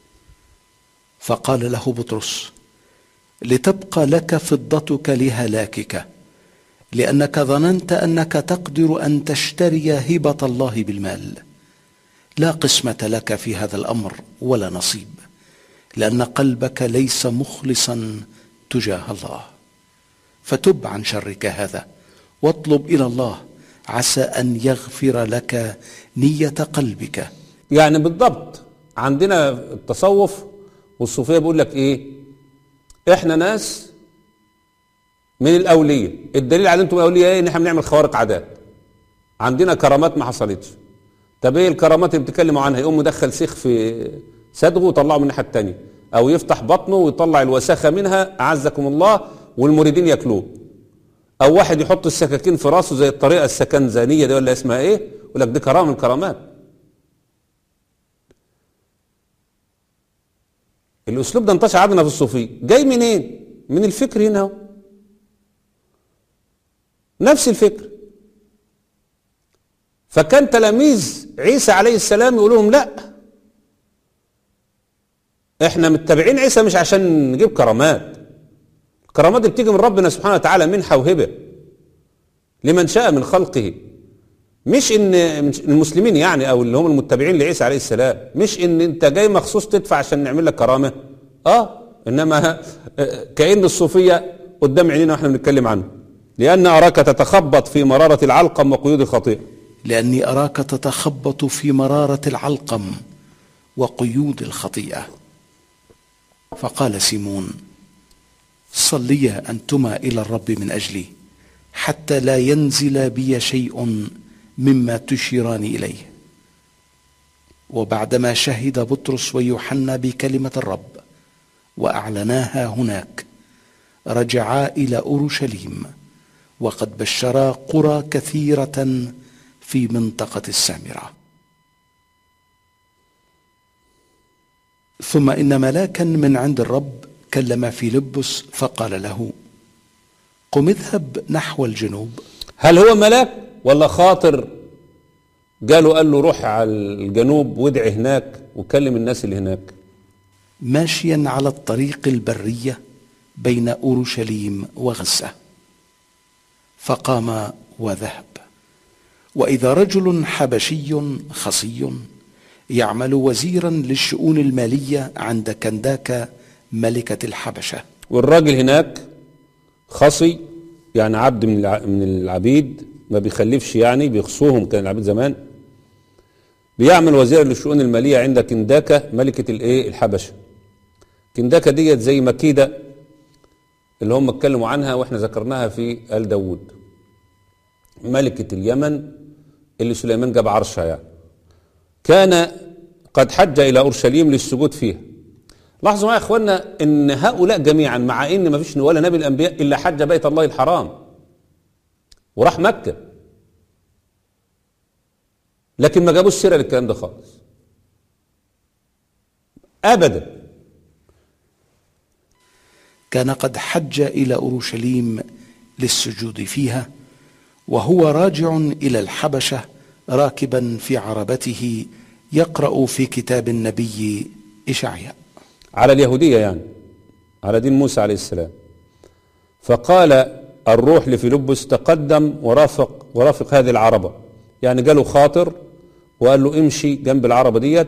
فقال له بطرس لتبقى لك فضتك لهلاكك، لأنك ظننت أنك تقدر أن تشتري هبة الله بالمال. لا قسمة لك في هذا الأمر ولا نصيب، لأن قلبك ليس مخلصا تجاه الله. فتب عن شرك هذا واطلب إلى الله عسى أن يغفر لك نية قلبك. يعني بالضبط عندنا التصوف والصوفية بيقول لك إيه إحنا ناس من الأولية. الدليل على أنتم الأولية إيه؟ إن إحنا بنعمل خوارق عادات، عندنا كرامات ما حصلتش. طب إيه الكرامات اللي بتتكلموا عنها؟ يقوم مدخل سيخ في صدغه ويطلعه من الناحية التانية، أو يفتح بطنه ويطلع الوساخة منها أعزكم الله والمريدين ياكلوه، أو واحد يحط السكاكين في راسه زي الطريقة السكنزانية دي ولا اسمها إيه، يقول لك دي كرامة من الكرامات. الأسلوب ده انتشر عندنا في الصوفية. جاي منين؟ من الفكر هنا هو. نفس الفكر. فكان تلاميذ عيسى عليه السلام يقول لهم لا احنا متبعين عيسى مش عشان نجيب كرامات. الكرامات دي بتيجي من ربنا سبحانه وتعالى منحة وهبة لمن شاء من خلقه، مش ان المسلمين يعني او اللي هم المتبعين لعيسى عليه السلام، مش ان انت جاي مخصوص تدفع عشان نعمل لك كرامة. اه انما كأن الصوفية قدام عينينا واحنا بنتكلم عنه. لأن أراك تتخبط في مرارة العلقم وقيود الخطيئة. لأني أراك تتخبط في مرارة العلقم وقيود الخطيئة. فقال سيمون صليا أنتما إلى الرب من أجلي حتى لا ينزل بي شيء مما تشيران إليه. وبعدما شهد بطرس ويوحنا بكلمة الرب وأعلناها هناك رجعا إلى أورشليم، وقد بشرا قرى كثيرة في منطقة السامرة. ثم إن ملاكا من عند الرب كلم فيلبس فقال له قم اذهب نحو الجنوب. هل هو ملاك ولا خاطر؟ قالوا قال له روح على الجنوب وادعي هناك وكلم الناس اللي هناك. ماشيا على الطريق البرية بين أورشليم وغزة. فقام وذهب، وإذا رجل حبشي خصي يعمل وزيرا للشؤون المالية عند كنداكا ملكة الحبشة. والراجل هناك خصي يعني عبد من من العبيد ما بيخلفش، يعني بيخصوهم، كان العبيد زمان، بيعمل وزير للشؤون المالية عند كنداكة ملكة الايه الحبشة. كنداكة ديت زي مكيدة اللي هم اتكلموا عنها واحنا ذكرناها في آل داود، ملكة اليمن اللي سليمان جاب عرشها. يعني كان قد حج إلى أورشليم للسجود فيها. لاحظوا معايا يا اخوانا ان هؤلاء جميعا، مع ان ما فيش ولا نبي الانبياء الا حج بيت الله الحرام وراح مكة، لكن ما جابوش سيرة للكلام ده خالص ابدا. كان قد حج إلى أورشليم للسجود فيها وهو راجع إلى الحبشة راكبا في عربته يقرأ في كتاب النبي إشعياء على اليهودية، يعني على دين موسى عليه السلام. فقال الروح لفيلبس تقدم ورافق ورافق هذه العربة، يعني جاله خاطر وقال له امشي جنب العربة ديت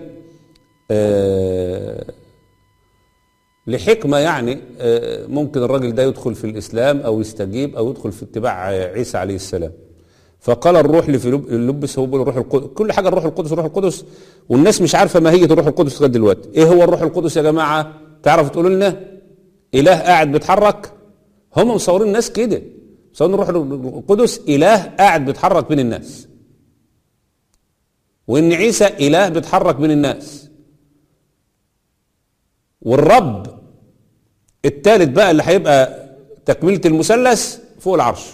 آه لحكمة، يعني آه ممكن الراجل ده يدخل في الإسلام أو يستجيب أو يدخل في اتباع عيسى عليه السلام. فقال الروح لفيلبس، هو بيقول الروح القدس، كل حاجة الروح القدس الروح القدس، والناس مش عارفة ماهية الروح القدس لغاية دلوقتي. ايه هو الروح القدس يا جماعة؟ تعرفوا تقولوا لنا؟ إله قاعد بيتحرك؟ هم مصورين الناس كده، مصورين الروح القدس إله قاعد بيتحرك بين الناس، وإن عيسى إله بيتحرك بين الناس، والرب الثالث بقى اللي هيبقى تكملة المثلث فوق العرش.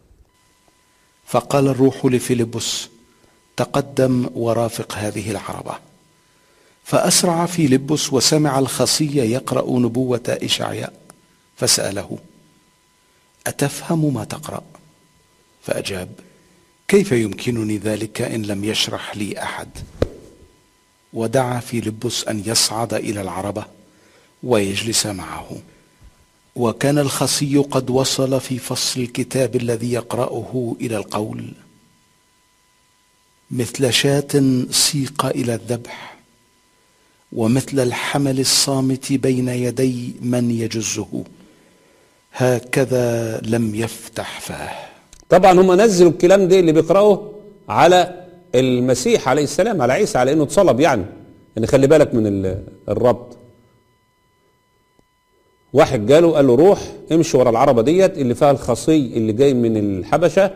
فقال الروح لفيلبس تقدم ورافق هذه العربة. فأسرع فيلبس وسمع الخصي يقرأ نبوة إشعياء فسأله أتفهم ما تقرأ؟ فأجاب كيف يمكنني ذلك إن لم يشرح لي أحد؟ ودعا فيلبس أن يصعد إلى العربة ويجلس معه. وكان الخصي قد وصل في فصل الكتاب الذي يقرأه إلى القول مثل شاة سيق إلى الذبح ومثل الحمل الصامت بين يدي من يجزه هكذا لم يفتح فاه. طبعا هم نزلوا الكلام ده اللي بيقرأوه على المسيح عليه السلام، على عيسى، على انه اتصلب. يعني يعني خلي بالك من الربط. واحد جاله قال له روح امشي ورا العربة ديت اللي فيها الخصي اللي جاي من الحبشة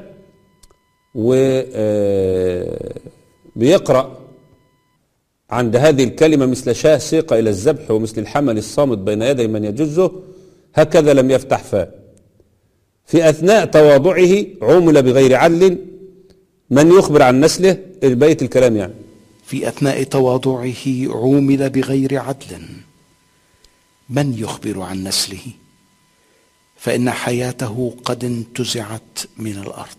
وبيقرأ عند هذه الكلمة مثل شاه سيق إلى الذبح ومثل الحمل الصامت بين يدي من يجزه هكذا لم يفتح فاه. في أثناء تواضعه عومل بغير عدل من يخبر عن نسله، بيت الكلام يعني. في أثناء تواضعه عومل بغير عدل من يخبر عن نسله، فإن حياته قد انتزعت من الأرض.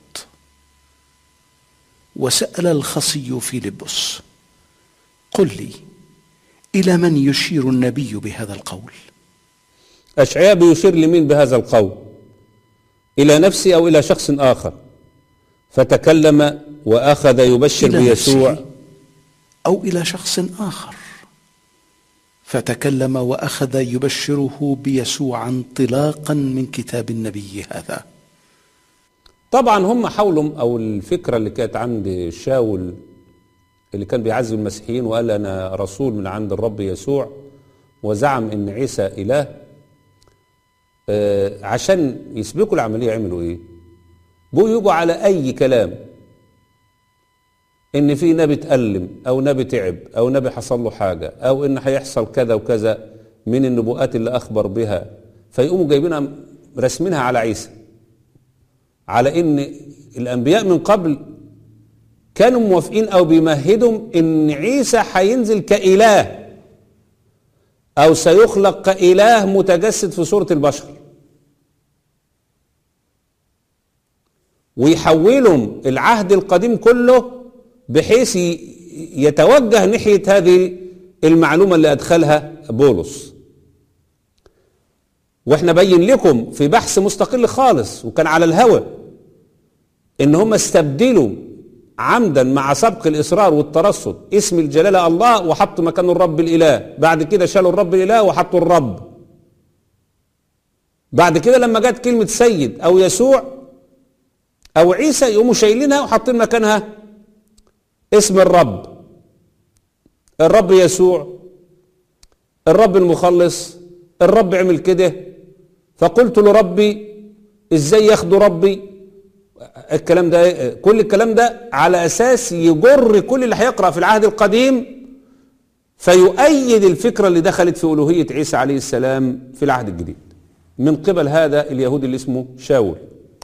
وسأل الخصي فيلبس قل لي إلى من يشير النبي بهذا القول؟ أشعياء بيشير لمين بهذا القول؟ إلى نفسي أو إلى شخص آخر؟ فتكلم وأخذ يبشر بيسوع. أو إلى شخص آخر فتكلم وأخذ يبشره بيسوع انطلاقا من كتاب النبي هذا. طبعا هم حاولوا، أو الفكرة اللي كانت عند شاول اللي كان بيعذب المسيحيين وقال أنا رسول من عند الرب يسوع وزعم إن عيسى إله، آه عشان يسبقوا العملية عملوا إيه؟ بقوا يجوا على أي كلام إن في نبي اتألم أو نبي تعب أو نبي حصل له حاجة أو إن هيحصل كذا وكذا من النبوءات اللي أخبر بها، فيقوموا جايبينها رسمينها على عيسى، على إن الأنبياء من قبل كانوا موافقين أو بيمهدهم إن عيسى هينزل كإله أو سيخلق كإله متجسد في صورة البشر، ويحولهم العهد القديم كله بحيث يتوجه ناحية هذه المعلومة اللي أدخلها بولس. واحنا بين لكم في بحث مستقل خالص وكان على الهوى ان هم استبدلوا عمدا مع سبق الإصرار والترصد اسم الجلالة الله وحطوا مكانه الرب الإله، بعد كده شالوا الرب الإله وحطوا الرب، بعد كده لما جت كلمة سيد أو يسوع او عيسى يقوموا شايلينها وحاطين مكانها اسم الرب، الرب يسوع، الرب المخلص، الرب عمل كده، فقلت لربي ازاي ياخدوا ربي. الكلام ده كل الكلام ده على اساس يجر كل اللي هيقرأ في العهد القديم فيؤيد الفكرة اللي دخلت في ألوهية عيسى عليه السلام في العهد الجديد من قبل هذا اليهودي اللي اسمه شاول.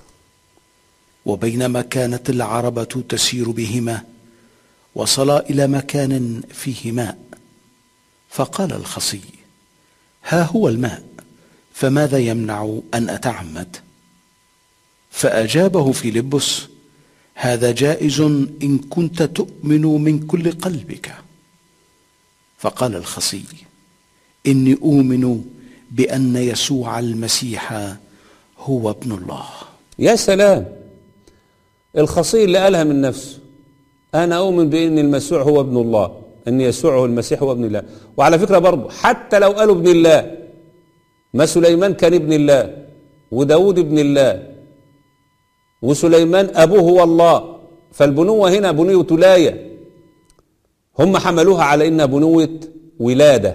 وبينما كانت العربة تسير بهما وصلا إلى مكان فيه ماء، فقال الخصي: ها هو الماء، فماذا يمنع أن أتعمد؟ فأجابه فيلبس: هذا جائز إن كنت تؤمن من كل قلبك. فقال الخصي: إني أؤمن بأن يسوع المسيح هو ابن الله. يا سلام، الخصي اللي قالها من نفسه، أنا أؤمن بأن المسيح هو ابن الله، أن يسوع هو المسيح هو ابن الله. وعلى فكرة برضه حتى لو قالوا ابن الله، ما سليمان كان ابن الله، وداود ابن الله، وسليمان أبوه هو الله، فالبنوة هنا بنوة ولاية، هم حملوها على إنها بنوة ولادة،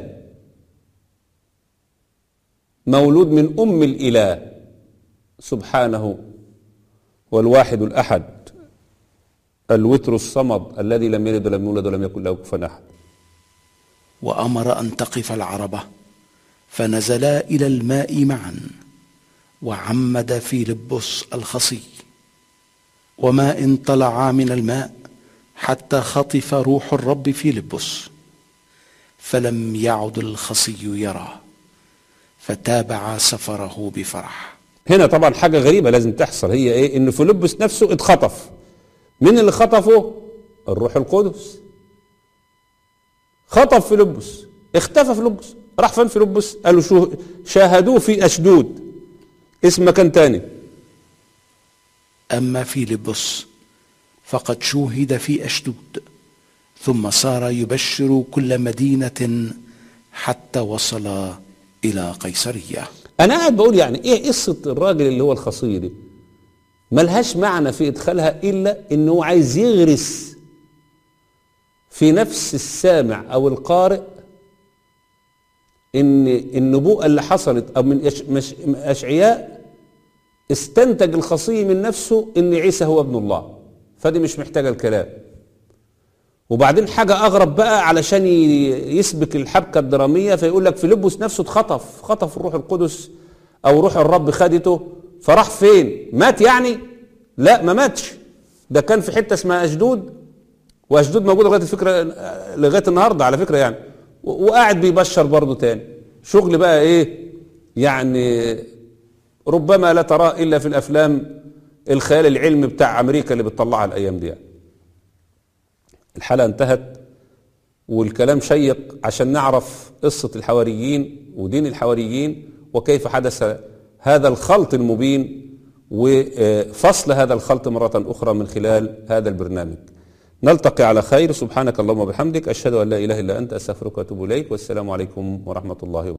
مولود من أم الإله سبحانه والواحد الأحد الوتر الصمد الذي لم يلد ولم يولد ولم يكن له كفوا أحد. وأمر أن تقف العربة، فنزلا إلى الماء معا، وعمد فيلبس الخصي، وما انطلعا من الماء حتى خطف روح الرب فيلبس، فلم يعد الخصي يراه، فتابع سفره بفرح. هنا طبعا حاجة غريبة لازم تحصل، هي ايه؟ ان فيلبس نفسه اتخطف. مين اللي خطفه؟ الروح القدس. خطف فيلبس، اختفى فيلبس، راح فين فيلبس؟ قالوا شو شاهدوه في أشدود، اسم مكان تاني. أما فيلبس فقد شوهد في أشدود، ثم صار يبشر كل مدينة حتى وصل إلى قيصرية. أنا قاعد بقول يعني إيه قصة الراجل اللي هو الخصي دي؟ ملهاش معنى في إدخالها إلا إنه عايز يغرس في نفس السامع أو القارئ إن النبوءة اللي حصلت أو من أشعياء استنتج الخصي من نفسه إن عيسى هو ابن الله، فدي مش محتاجة الكلام. وبعدين حاجة أغرب بقى علشان يسبك الحبكة الدرامية، فيقول لك فيلبس نفسه اتخطف، خطف الروح القدس أو روح الرب خدته، فراح فين؟ مات يعني؟ لا، ما ماتش، ده كان في حتة اسمها أشدود، وأشدود موجودة لغاية الفكرة لغاية النهاردة على فكرة يعني، وقاعد بيبشر برضه تاني. شغل بقى إيه؟ يعني ربما لا تراه إلا في الأفلام الخيال العلمي بتاع أمريكا اللي بتطلعها الأيام دي يعني. الحلقة انتهت والكلام شيق عشان نعرف قصة الحواريين ودين الحواريين وكيف حدث هذا الخلط المبين وفصل هذا الخلط مرة أخرى من خلال هذا البرنامج. نلتقي على خير. سبحانك اللهم وبحمدك، أشهد أن لا إله إلا أنت، أستغفرك وأتوب إليك، والسلام عليكم ورحمة الله وبركاته.